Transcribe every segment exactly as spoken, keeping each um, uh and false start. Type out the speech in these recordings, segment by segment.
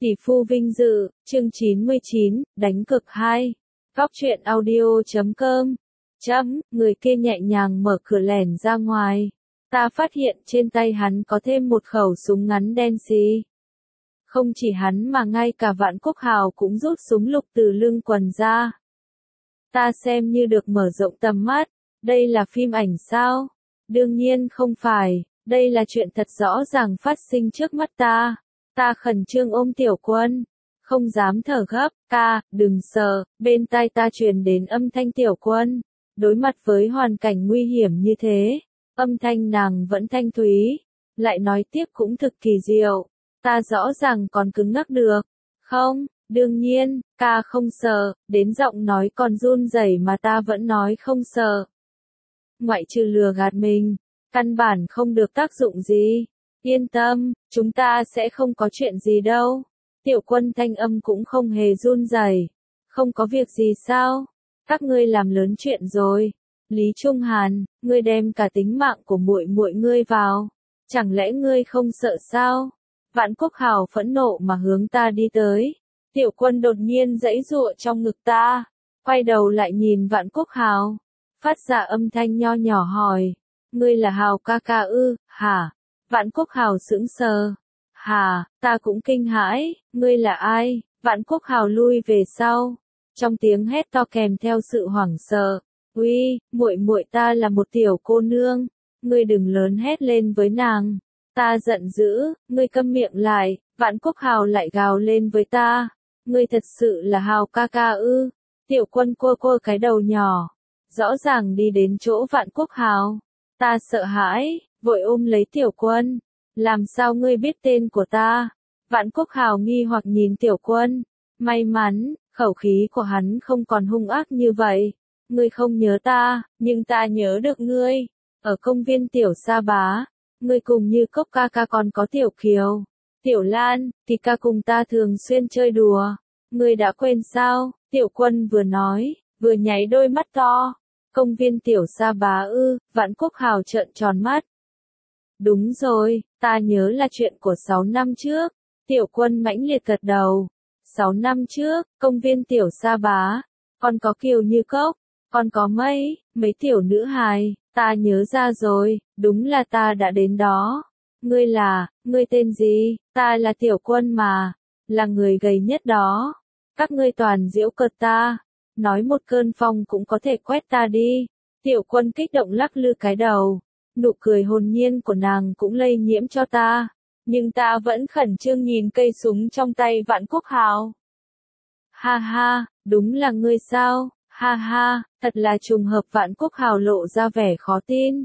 Tỷ phu vinh dự, chương chín mươi chín, đánh cực hai. Góc truyện audio chấm com. Chấm, người kia nhẹ nhàng mở cửa lẻn ra ngoài. Ta phát hiện trên tay hắn có thêm một khẩu súng ngắn đen xì. Không chỉ hắn mà ngay cả Vạn Quốc Hào cũng rút súng lục từ lưng quần ra. Ta xem như được mở rộng tầm mắt. Đây là phim ảnh sao? Đương nhiên không phải, đây là chuyện thật rõ ràng phát sinh trước mắt ta. Ta khẩn trương ôm Tiểu Quân, không dám thở gấp. Ca, đừng sợ. Bên tai ta truyền đến âm thanh Tiểu Quân. Đối mặt với hoàn cảnh nguy hiểm như thế, âm thanh nàng vẫn thanh thúy, lại nói tiếp cũng thực kỳ diệu. Ta rõ ràng còn cứng ngắc được. Không, đương nhiên, ca không sợ. Đến giọng nói còn run rẩy mà ta vẫn nói không sợ. Ngoại trừ lừa gạt mình, căn bản không được tác dụng gì. Yên tâm, chúng ta sẽ không có chuyện gì đâu. Tiểu Quân thanh âm cũng không hề run rẩy. Không có việc gì sao? Các ngươi làm lớn chuyện rồi. Lý Trung Hàn, ngươi đem cả tính mạng của muội muội ngươi vào, chẳng lẽ ngươi không sợ sao? Vạn Quốc Hào phẫn nộ mà hướng ta đi tới. Tiểu Quân đột nhiên giãy giụa trong ngực ta, quay đầu lại nhìn Vạn Quốc Hào, phát ra âm thanh nho nhỏ hỏi, ngươi là Hào ca ca ư? Hả? Vạn Quốc Hào sững sờ. Hả? Ta cũng kinh hãi. Ngươi là ai? Vạn Quốc Hào lui về sau, trong tiếng hét to kèm theo sự hoảng sợ. Uy, muội muội ta là một tiểu cô nương, ngươi đừng lớn hét lên với nàng. Ta giận dữ, ngươi câm miệng lại. Vạn Quốc Hào lại gào lên với ta, ngươi thật sự là Hào ca ca ư? Tiểu Quân cua cua cái đầu nhỏ, rõ ràng đi đến chỗ Vạn Quốc Hào. Ta sợ hãi, vội ôm lấy Tiểu Quân. Làm sao ngươi biết tên của ta? Vạn Quốc Hào nghi hoặc nhìn Tiểu Quân. May mắn, khẩu khí của hắn không còn hung ác như vậy. Ngươi không nhớ ta, nhưng ta nhớ được ngươi. Ở công viên Tiểu Sa Bá, ngươi cùng Như Cốc ca ca còn có Tiểu Kiều, Tiểu Lan, thì ca cùng ta thường xuyên chơi đùa. Ngươi đã quên sao? Tiểu Quân vừa nói, vừa nháy đôi mắt to. Công viên Tiểu Sa Bá ư? Vạn Quốc Hào trợn tròn mắt. Đúng rồi, ta nhớ là chuyện của sáu năm trước. Tiểu Quân mãnh liệt gật đầu. sáu năm trước, công viên Tiểu Sa Bá, còn có Kiều Như Cốc, còn có mấy, mấy tiểu nữ hài, ta nhớ ra rồi, đúng là ta đã đến đó. Ngươi là, ngươi tên gì? Ta là Tiểu Quân mà, là người gầy nhất đó. Các ngươi toàn giễu cợt ta, nói một cơn phong cũng có thể quét ta đi. Tiểu Quân kích động lắc lư cái đầu, nụ cười hồn nhiên của nàng cũng lây nhiễm cho ta, nhưng ta vẫn khẩn trương nhìn cây súng trong tay Vạn Quốc Hào. Ha ha, đúng là ngươi sao? Ha ha, thật là trùng hợp. Vạn Quốc Hào lộ ra vẻ khó tin.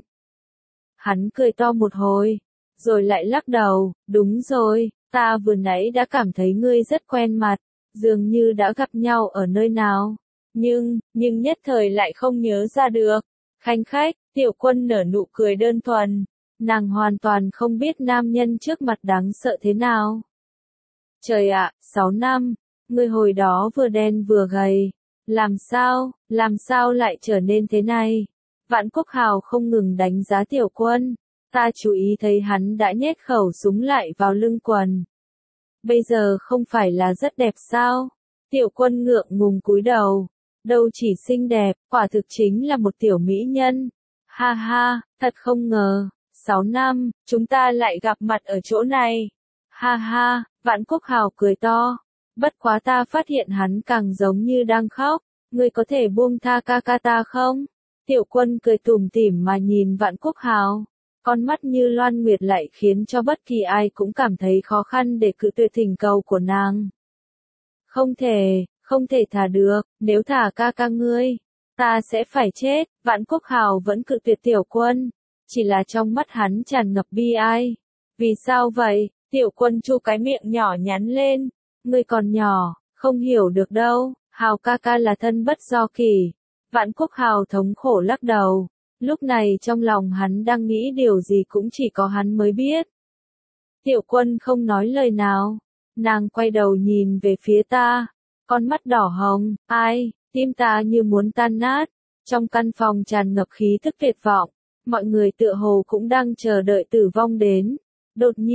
Hắn cười to một hồi, rồi lại lắc đầu, đúng rồi, ta vừa nãy đã cảm thấy ngươi rất quen mặt, dường như đã gặp nhau ở nơi nào, nhưng, nhưng nhất thời lại không nhớ ra được. Khanh khách, Tiểu Quân nở nụ cười đơn thuần, nàng hoàn toàn không biết nam nhân trước mặt đáng sợ thế nào. Trời ạ, sáu năm, ngươi hồi đó vừa đen vừa gầy. Làm sao, làm sao lại trở nên thế này? Vạn Quốc Hào không ngừng đánh giá Tiểu Quân. Ta chú ý thấy hắn đã nhét khẩu súng lại vào lưng quần. Bây giờ không phải là rất đẹp sao? Tiểu Quân ngượng ngùng cúi đầu. Đâu chỉ xinh đẹp, quả thực chính là một tiểu mỹ nhân. Ha ha, thật không ngờ, sáu năm, chúng ta lại gặp mặt ở chỗ này. Ha ha, Vạn Quốc Hào cười to. Bất quá ta phát hiện hắn càng giống như đang khóc. Ngươi có thể buông tha ca ca ta không? Tiểu Quân cười tủm tỉm mà nhìn Vạn Quốc Hào. Con mắt như loan nguyệt lại khiến cho bất kỳ ai cũng cảm thấy khó khăn để cự tuyệt thỉnh cầu của nàng. Không thể, không thể thả được, nếu thả ca ca ngươi, ta sẽ phải chết. Vạn Quốc Hào vẫn cự tuyệt Tiểu Quân. Chỉ là trong mắt hắn tràn ngập bi ai. Vì sao vậy? Tiểu Quân chu cái miệng nhỏ nhắn lên. Ngươi còn nhỏ, không hiểu được đâu, Hào ca ca là thân bất do kỷ. Vạn Quốc Hào thống khổ lắc đầu. Lúc này trong lòng hắn đang nghĩ điều gì cũng chỉ có hắn mới biết. Tiểu Quân không nói lời nào. Nàng quay đầu nhìn về phía ta. Con mắt đỏ hồng, ai, tim ta như muốn tan nát. Trong căn phòng tràn ngập khí thức tuyệt vọng. Mọi người tựa hồ cũng đang chờ đợi tử vong đến. Đột nhiên,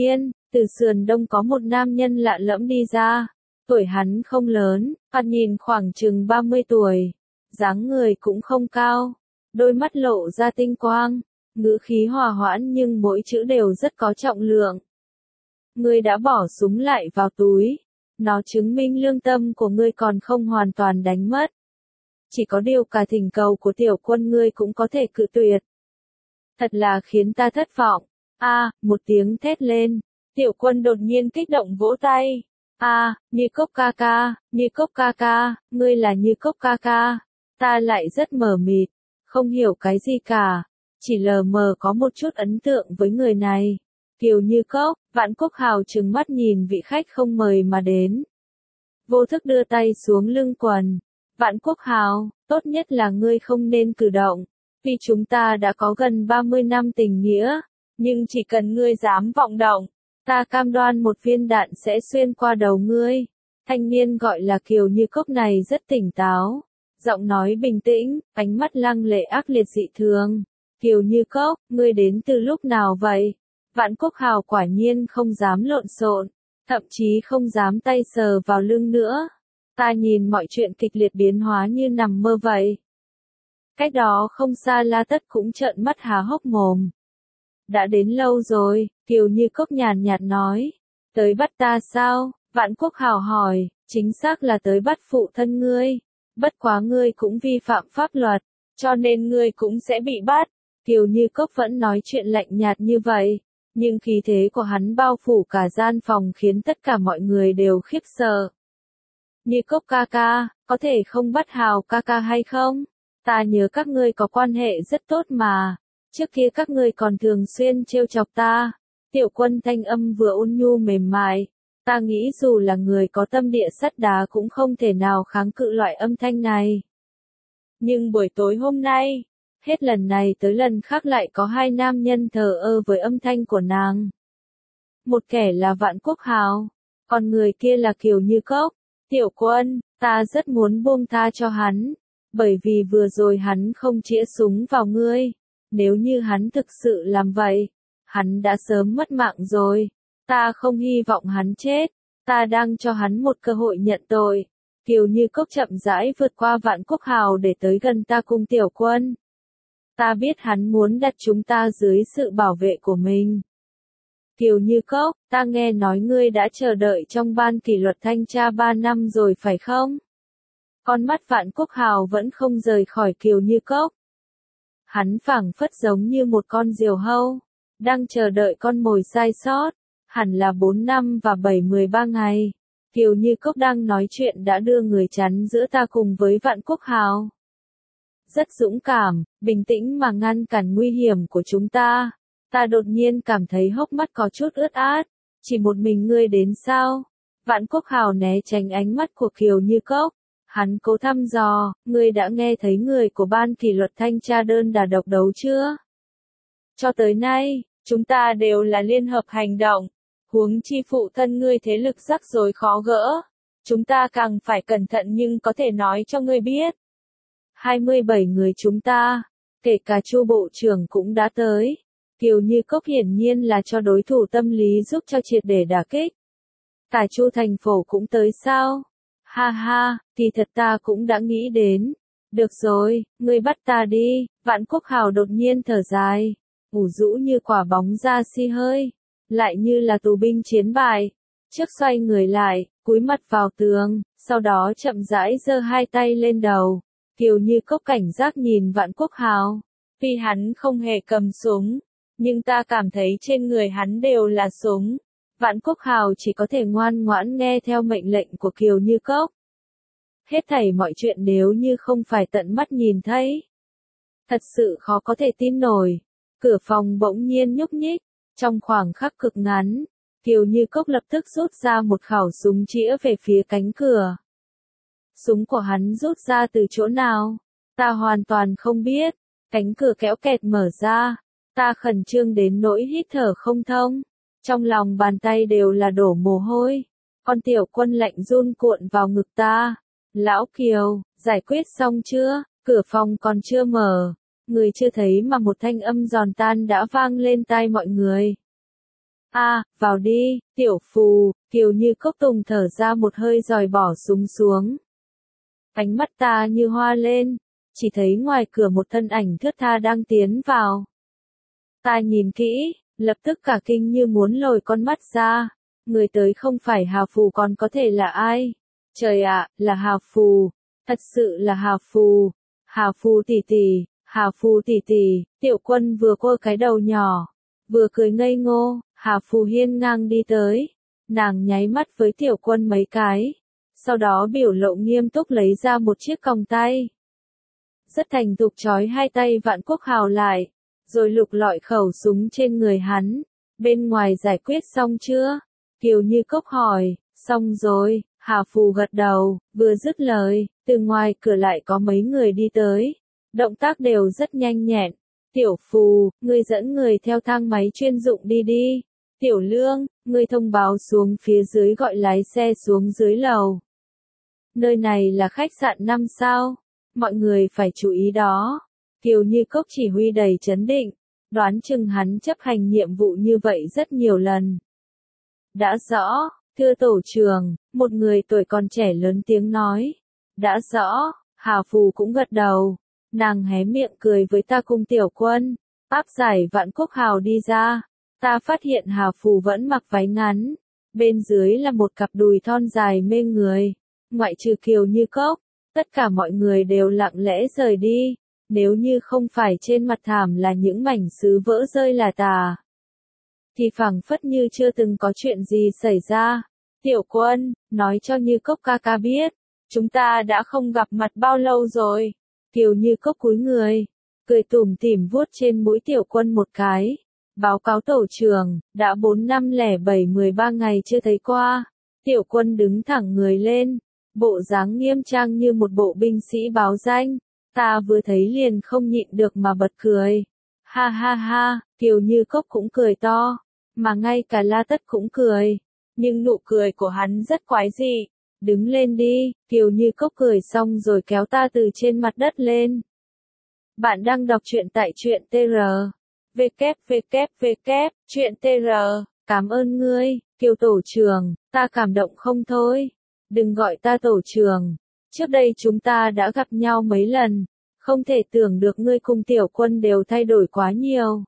Từ sườn đông có một nam nhân lạ lẫm đi ra. Tuổi hắn không lớn, thoạt nhìn khoảng chừng ba mươi tuổi. Dáng người cũng không cao. Đôi mắt lộ ra tinh quang. Ngữ khí hòa hoãn nhưng mỗi chữ đều rất có trọng lượng. Ngươi đã bỏ súng lại vào túi. Nó chứng minh lương tâm của ngươi còn không hoàn toàn đánh mất. Chỉ có điều cả thỉnh cầu của tiểu quân ngươi cũng có thể cự tuyệt. Thật là khiến ta thất vọng. A, à, một tiếng thét lên. Tiểu quân đột nhiên kích động vỗ tay. A, à, Như Cốc ca ca, Như Cốc ca ca, ngươi là Như Cốc ca ca. Ta lại rất mờ mịt, không hiểu cái gì cả. Chỉ lờ mờ có một chút ấn tượng với người này. Kiều Như Cốc, Vạn Quốc Hào trừng mắt nhìn vị khách không mời mà đến. Vô thức đưa tay xuống lưng quần. Vạn Quốc Hào, tốt nhất là ngươi không nên cử động. Vì chúng ta đã có gần ba mươi năm tình nghĩa. Nhưng chỉ cần ngươi dám vọng động, ta cam đoan một viên đạn sẽ xuyên qua đầu ngươi. Thanh niên gọi là Kiều Như Cốc này rất tỉnh táo. Giọng nói bình tĩnh, ánh mắt lăng lệ ác liệt dị thường. Kiều Như Cốc, ngươi đến từ lúc nào vậy? Vạn Quốc Hào quả nhiên không dám lộn xộn, thậm chí không dám tay sờ vào lưng nữa. Ta nhìn mọi chuyện kịch liệt biến hóa như nằm mơ vậy. Cách đó không xa La Tất cũng trợn mắt há hốc mồm. Đã đến lâu rồi, Kiều Như Cốc nhàn nhạt nói. Tới bắt ta sao? Vạn Quốc Hào hỏi, chính xác là tới bắt phụ thân ngươi. Bất quá ngươi cũng vi phạm pháp luật, cho nên ngươi cũng sẽ bị bắt. Kiều Như Cốc vẫn nói chuyện lạnh nhạt như vậy, nhưng khí thế của hắn bao phủ cả gian phòng khiến tất cả mọi người đều khiếp sợ. Như Cốc ca ca, có thể không bắt Hào ca ca hay không? Ta nhớ các ngươi có quan hệ rất tốt mà. Trước kia các ngươi còn thường xuyên trêu chọc ta. Tiểu Quân thanh âm vừa ôn nhu mềm mại. Ta nghĩ dù là người có tâm địa sắt đá cũng không thể nào kháng cự loại âm thanh này. Nhưng buổi tối hôm nay, hết lần này tới lần khác lại có hai nam nhân thờ ơ với âm thanh của nàng. Một kẻ là Vạn Quốc Hào, còn người kia là Kiều Như Cốc. Tiểu Quân, ta rất muốn buông tha cho hắn, bởi vì vừa rồi hắn không chĩa súng vào ngươi. Nếu như hắn thực sự làm vậy, hắn đã sớm mất mạng rồi. Ta không hy vọng hắn chết, ta đang cho hắn một cơ hội nhận tội. Kiều Như Cốc chậm rãi vượt qua Vạn Quốc Hào để tới gần ta cùng Tiểu Quân. Ta biết hắn muốn đặt chúng ta dưới sự bảo vệ của mình. Kiều Như Cốc, ta nghe nói ngươi đã chờ đợi trong ban kỷ luật thanh tra ba năm rồi phải không? Con mắt Vạn Quốc Hào vẫn không rời khỏi Kiều Như Cốc. Hắn phảng phất giống như một con diều hâu, đang chờ đợi con mồi sai sót. Hẳn là bốn năm và bảy mười ba ngày. Kiều Như Cốc đang nói chuyện đã đưa người chắn giữa ta cùng với Vạn Quốc Hào. Rất dũng cảm, bình tĩnh mà ngăn cản nguy hiểm của chúng ta. Ta đột nhiên cảm thấy hốc mắt có chút ướt át. Chỉ một mình ngươi đến sao? Vạn Quốc Hào né tránh ánh mắt của Kiều Như Cốc. Hắn cố thăm dò, ngươi đã nghe thấy người của ban kỷ luật thanh tra đơn đà độc đấu chưa? Cho tới nay, chúng ta đều là liên hợp hành động. Huống chi phụ thân ngươi thế lực rắc rối khó gỡ. Chúng ta càng phải cẩn thận nhưng có thể nói cho ngươi biết. hai mươi bảy người chúng ta, kể cả Chu bộ trưởng cũng đã tới. Kiều Như Cốc hiển nhiên là cho đối thủ tâm lý giúp cho triệt để đả kích. Cả Chu thành phổ cũng tới sao? Ha ha, thì thật ta cũng đã nghĩ đến. Được rồi, ngươi bắt ta đi. Vạn Quốc Hào đột nhiên thở dài, ủ rũ như quả bóng ra xi hơi, lại như là tù binh chiến bại. Trước xoay người lại, cúi mặt vào tường, sau đó chậm rãi giơ hai tay lên đầu. Kiều Như Cốc cảnh giác nhìn Vạn Quốc Hào. Vì hắn không hề cầm súng, nhưng ta cảm thấy trên người hắn đều là súng. Vạn Quốc Hào chỉ có thể ngoan ngoãn nghe theo mệnh lệnh của Kiều Như Cốc. Hết thảy mọi chuyện nếu như không phải tận mắt nhìn thấy. Thật sự khó có thể tin nổi. Cửa phòng bỗng nhiên nhúc nhích. Trong khoảng khắc cực ngắn, Kiều Như Cốc lập tức rút ra một khẩu súng chĩa về phía cánh cửa. Súng của hắn rút ra từ chỗ nào? Ta hoàn toàn không biết. Cánh cửa kéo kẹt mở ra. Ta khẩn trương đến nỗi hít thở không thông. Trong lòng bàn tay đều là đổ mồ hôi. Con Tiểu Quân lạnh run cuộn vào ngực ta. Lão Kiều, giải quyết xong chưa? Cửa phòng còn chưa mở. Người chưa thấy mà một thanh âm giòn tan đã vang lên tai mọi người. A, vào đi, tiểu phù, Kiều Như Cốc Tùng thở ra một hơi rồi bỏ súng xuống. Ánh mắt ta như hoa lên, chỉ thấy ngoài cửa một thân ảnh thướt tha đang tiến vào. Ta nhìn kỹ, lập tức cả kinh như muốn lồi con mắt ra, người tới không phải Hà Phù còn có thể là ai? Trời ạ, là Hà Phù, thật sự là Hà Phù, Hà Phù tỷ tỷ, Hà Phù tỷ tỷ, Tiểu Quân vừa quơ cái đầu nhỏ, vừa cười ngây ngô, Hà Phù hiên ngang đi tới, nàng nháy mắt với Tiểu Quân mấy cái, sau đó biểu lộ nghiêm túc lấy ra một chiếc còng tay. Rất thành thục trói hai tay Vạn Quốc Hào lại, rồi lục lọi khẩu súng trên người hắn, bên ngoài giải quyết xong chưa? Kiều Như Cốc hỏi, xong rồi, Hà Phù gật đầu, vừa dứt lời, từ ngoài cửa lại có mấy người đi tới, động tác đều rất nhanh nhẹn. Tiểu Phù, ngươi dẫn người theo thang máy chuyên dụng đi đi. Tiểu Lương, ngươi thông báo xuống phía dưới gọi lái xe xuống dưới lầu. Nơi này là khách sạn năm sao, mọi người phải chú ý đó. Kiều Như Cốc chỉ huy đầy trấn định, đoán chừng hắn chấp hành nhiệm vụ như vậy rất nhiều lần. Đã rõ, thưa tổ trưởng, một người tuổi còn trẻ lớn tiếng nói. Đã rõ, Hà Phù cũng gật đầu, nàng hé miệng cười với ta cùng Tiểu Quân, áp giải Vạn Quốc Hào đi ra. Ta phát hiện Hà Phù vẫn mặc váy ngắn, bên dưới là một cặp đùi thon dài mê người, ngoại trừ Kiều Như Cốc, tất cả mọi người đều lặng lẽ rời đi, nếu như không phải trên mặt thảm là những mảnh sứ vỡ rơi là tà, thì phảng phất như chưa từng có chuyện gì xảy ra. Tiểu Quân, nói cho Như Cốc ca ca biết, chúng ta đã không gặp mặt bao lâu rồi. Kiều Như Cốc cúi người, cười tủm tỉm vuốt trên mũi Tiểu Quân một cái. Báo cáo tổ trưởng, đã bốn năm lẻ bảy mười ba ngày chưa thấy qua. Tiểu Quân đứng thẳng người lên, bộ dáng nghiêm trang như một bộ binh sĩ báo danh. Ta vừa thấy liền không nhịn được mà bật cười. Ha ha ha, Kiều Như Cốc cũng cười to, mà ngay cả La Tất cũng cười. Nhưng nụ cười của hắn rất quái dị. Đứng lên đi, Kiều Như Cốc cười xong rồi kéo ta từ trên mặt đất lên. Bạn đang đọc truyện tại truyện tê rờ. vê kép vê kép vê kép, truyện tê rờ, cảm ơn ngươi, Kiều tổ trưởng, ta cảm động không thôi. Đừng gọi ta tổ trưởng, trước đây chúng ta đã gặp nhau mấy lần, không thể tưởng được ngươi cùng Tiểu Quân đều thay đổi quá nhiều.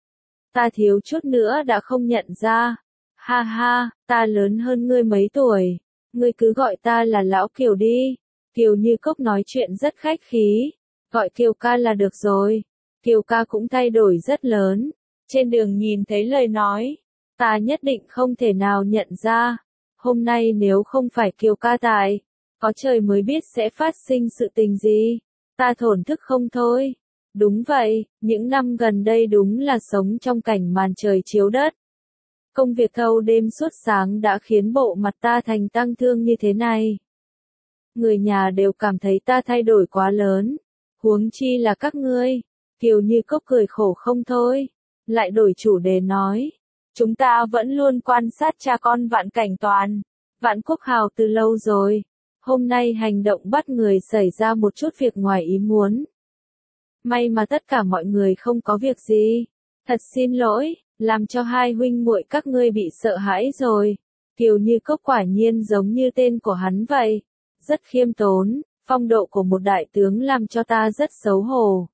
Ta thiếu chút nữa đã không nhận ra. Ha ha, ta lớn hơn ngươi mấy tuổi, ngươi cứ gọi ta là Lão Kiều đi. Kiều Như Cốc nói chuyện rất khách khí, gọi Kiều ca là được rồi. Kiều ca cũng thay đổi rất lớn, trên đường nhìn thấy lời nói, ta nhất định không thể nào nhận ra. Hôm nay nếu không phải Kiều ca tại, có trời mới biết sẽ phát sinh sự tình gì. Ta thổn thức không thôi. Đúng vậy, những năm gần đây đúng là sống trong cảnh màn trời chiếu đất. Công việc thâu đêm suốt sáng đã khiến bộ mặt ta thành tăng thương như thế này. Người nhà đều cảm thấy ta thay đổi quá lớn, huống chi là các ngươi. Kiều Như Cốc cười khổ không thôi, lại đổi chủ đề nói. Chúng ta vẫn luôn quan sát cha con Vạn Cảnh Toàn, Vạn Quốc Hào từ lâu rồi. Hôm nay hành động bắt người xảy ra một chút việc ngoài ý muốn. May mà tất cả mọi người không có việc gì. Thật xin lỗi, làm cho hai huynh muội các ngươi bị sợ hãi rồi. Kiều Như Cốc quả nhiên giống như tên của hắn vậy. Rất khiêm tốn, phong độ của một đại tướng làm cho ta rất xấu hổ.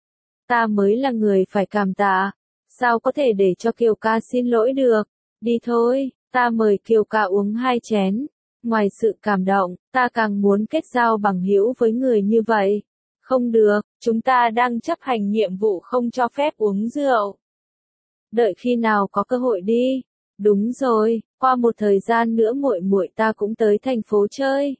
Ta mới là người phải cảm tạ, sao có thể để cho Kiều ca xin lỗi được. Đi thôi, ta mời Kiều ca uống hai chén. Ngoài sự cảm động, ta càng muốn kết giao bằng hữu với người như vậy. Không được, chúng ta đang chấp hành nhiệm vụ không cho phép uống rượu. Đợi khi nào có cơ hội đi. Đúng rồi, qua một thời gian nữa muội muội ta cũng tới thành phố chơi.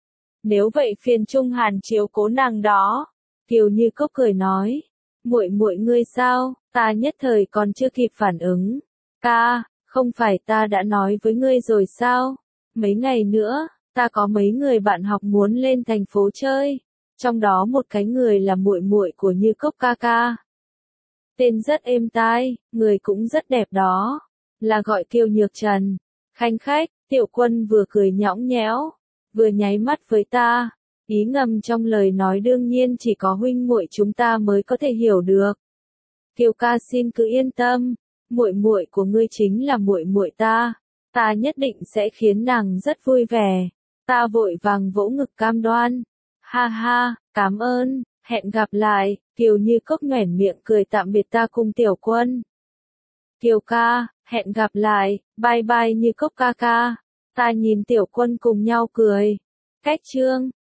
Nếu vậy phiền Trung Hàn chiếu cố nàng đó. Kiều Như Cốc cười nói. Muội muội ngươi sao? Ta nhất thời còn chưa kịp phản ứng. Ca, không phải ta đã nói với ngươi rồi sao? Mấy ngày nữa, ta có mấy người bạn học muốn lên thành phố chơi. Trong đó một cái người là muội muội của Như Cốc ca ca. Tên rất êm tai, người cũng rất đẹp đó. Là gọi Kiều Nhược Trần. Khanh khách, Tiểu Quân vừa cười nhõng nhẽo, vừa nháy mắt với ta. Ý ngầm trong lời nói đương nhiên chỉ có huynh muội chúng ta mới có thể hiểu được. Kiều ca xin cứ yên tâm, muội muội của ngươi chính là muội muội ta, ta nhất định sẽ khiến nàng rất vui vẻ. Ta vội vàng vỗ ngực cam đoan. Ha ha, cảm ơn, hẹn gặp lại. Kiều Như Cốc nhoẻn miệng cười tạm biệt ta cùng Tiểu Quân. Kiều ca, hẹn gặp lại, bye bye Như Cốc ca ca. Ta nhìn Tiểu Quân cùng nhau cười. Cách chương